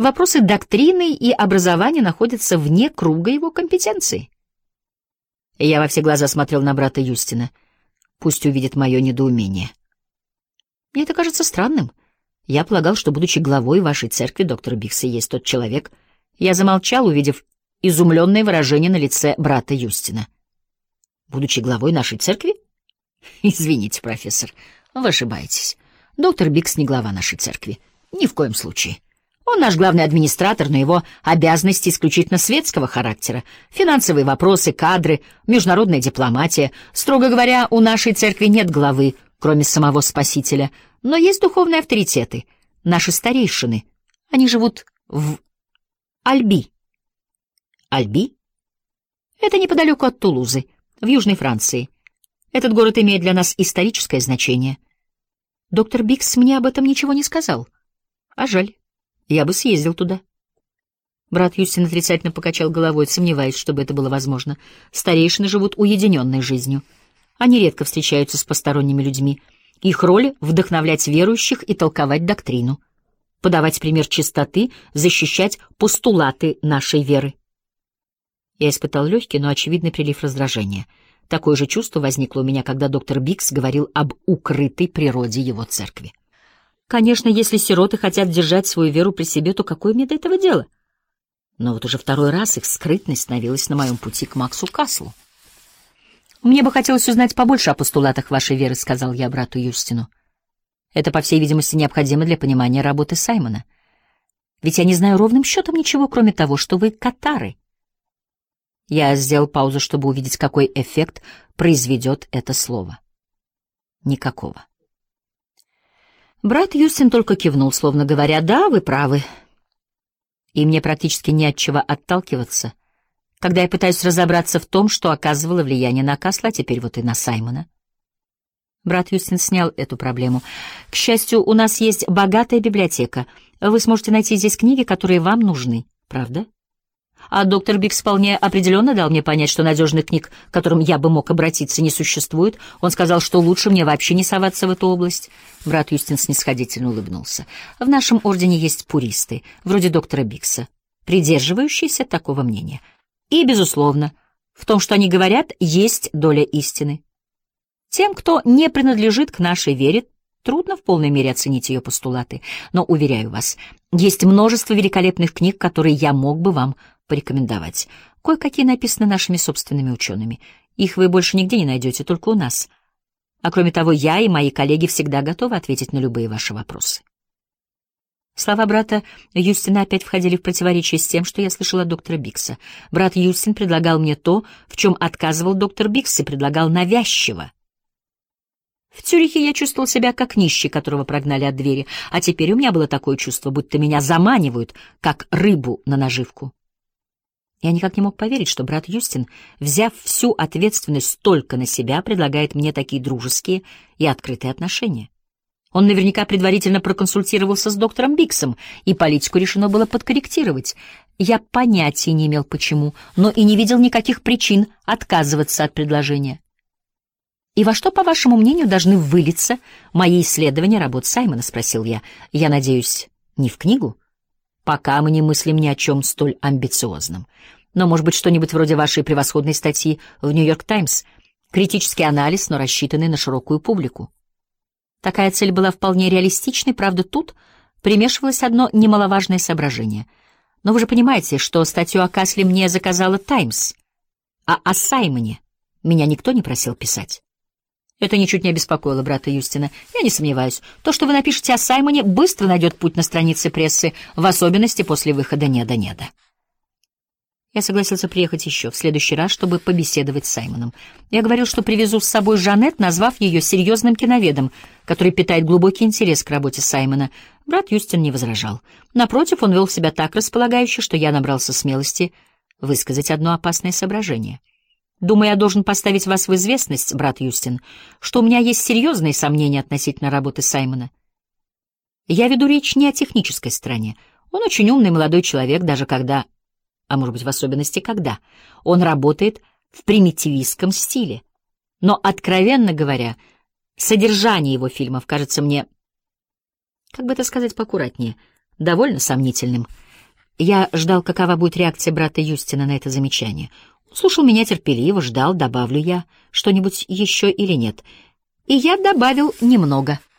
Вопросы доктрины и образования находятся вне круга его компетенции. Я во все глаза смотрел на брата Юстина. Пусть увидит мое недоумение. Мне это кажется странным. Я полагал, что, будучи главой вашей церкви, доктор Бикс и есть тот человек. Я замолчал, увидев изумленное выражение на лице брата Юстина. Будучи главой нашей церкви? Извините, профессор, вы ошибаетесь. Доктор Бикс не глава нашей церкви. Ни в коем случае. Он наш главный администратор, но его обязанности исключительно светского характера. Финансовые вопросы, кадры, международная дипломатия. Строго говоря, у нашей церкви нет главы, кроме самого Спасителя. Но есть духовные авторитеты, наши старейшины. Они живут в Альби. Альби? Это неподалеку от Тулузы, в Южной Франции. Этот город имеет для нас историческое значение. Доктор Бикс мне об этом ничего не сказал. А жаль. Я бы съездил туда. Брат Юстин отрицательно покачал головой, сомневаясь, чтобы это было возможно. Старейшины живут уединенной жизнью. Они редко встречаются с посторонними людьми. Их роль — вдохновлять верующих и толковать доктрину, подавать пример чистоты, защищать постулаты нашей веры. Я испытал легкий, но очевидный прилив раздражения. Такое же чувство возникло у меня, когда доктор Бикс говорил об укрытой природе его церкви. Конечно, если сироты хотят держать свою веру при себе, то какое мне до этого дело? Но вот уже второй раз их скрытность становилась на моем пути к Максу Каслу. «Мне бы хотелось узнать побольше о постулатах вашей веры», — сказал я брату Юстину. «Это, по всей видимости, необходимо для понимания работы Саймона. Ведь я не знаю ровным счетом ничего, кроме того, что вы катары». Я сделал паузу, чтобы увидеть, какой эффект произведет это слово. Никакого. Брат Юстин только кивнул, словно говоря: «Да, вы правы». И мне практически не от чего отталкиваться, когда я пытаюсь разобраться в том, что оказывало влияние на Касла, а теперь вот и на Саймона. Брат Юстин снял эту проблему. «К счастью, у нас есть богатая библиотека. Вы сможете найти здесь книги, которые вам нужны, правда? А доктор Бикс вполне определенно дал мне понять, что надежных книг, к которым я бы мог обратиться, не существует. Он сказал, что лучше мне вообще не соваться в эту область». Брат Юстин снисходительно улыбнулся. «В нашем ордене есть пуристы, вроде доктора Бикса, придерживающиеся такого мнения. И, безусловно, в том, что они говорят, есть доля истины. Тем, кто не принадлежит к нашей вере, трудно в полной мере оценить ее постулаты. Но, уверяю вас, есть множество великолепных книг, которые я мог бы вам порекомендовать. Кое-какие написаны нашими собственными учеными. Их вы больше нигде не найдете, только у нас. А кроме того, я и мои коллеги всегда готовы ответить на любые ваши вопросы». Слова брата Юстина опять входили в противоречие с тем, что я слышала от доктора Бикса. Брат Юстин предлагал мне то, в чем отказывал доктор Бикс, и предлагал навязчиво. В Цюрихе я чувствовал себя как нищий, которого прогнали от двери, а теперь у меня было такое чувство, будто меня заманивают, как рыбу на наживку. Я никак не мог поверить, что брат Юстин, взяв всю ответственность только на себя, предлагает мне такие дружеские и открытые отношения. Он наверняка предварительно проконсультировался с доктором Биксом, и политику решено было подкорректировать. Я понятия не имел почему, но и не видел никаких причин отказываться от предложения. «И во что, по вашему мнению, должны вылиться мои исследования работ Саймона?» — спросил я. «Я надеюсь, не в книгу? Пока мы не мыслим ни о чем столь амбициозном. Но, может быть, что-нибудь вроде вашей превосходной статьи в «Нью-Йорк Таймс». Критический анализ, но рассчитанный на широкую публику. Такая цель была вполне реалистичной, правда, тут примешивалось одно немаловажное соображение. Но вы же понимаете, что статью о Касле мне заказала «Таймс», а о Саймоне меня никто не просил писать. Это ничуть не обеспокоило брата Юстина. Я не сомневаюсь, то, что вы напишете о Саймоне, быстро найдет путь на страницы прессы, в особенности после выхода «Неда-неда». Я согласился приехать еще в следующий раз, чтобы побеседовать с Саймоном. Я говорил, что привезу с собой Жанет, назвав ее серьезным киноведом, который питает глубокий интерес к работе Саймона. Брат Юстин не возражал. Напротив, он вел себя так располагающе, что я набрался смелости высказать одно опасное соображение. «Думаю, я должен поставить вас в известность, брат Юстин, что у меня есть серьезные сомнения относительно работы Саймона. Я веду речь не о технической стороне. Он очень умный молодой человек, даже когда, а может быть в особенности когда, он работает в примитивистском стиле. Но, откровенно говоря, содержание его фильмов кажется мне, как бы это сказать поаккуратнее, довольно сомнительным. Я ждал, какова будет реакция брата Юстина на это замечание. Слушал меня терпеливо, ждал, добавлю я что-нибудь еще или нет. И я добавил немного.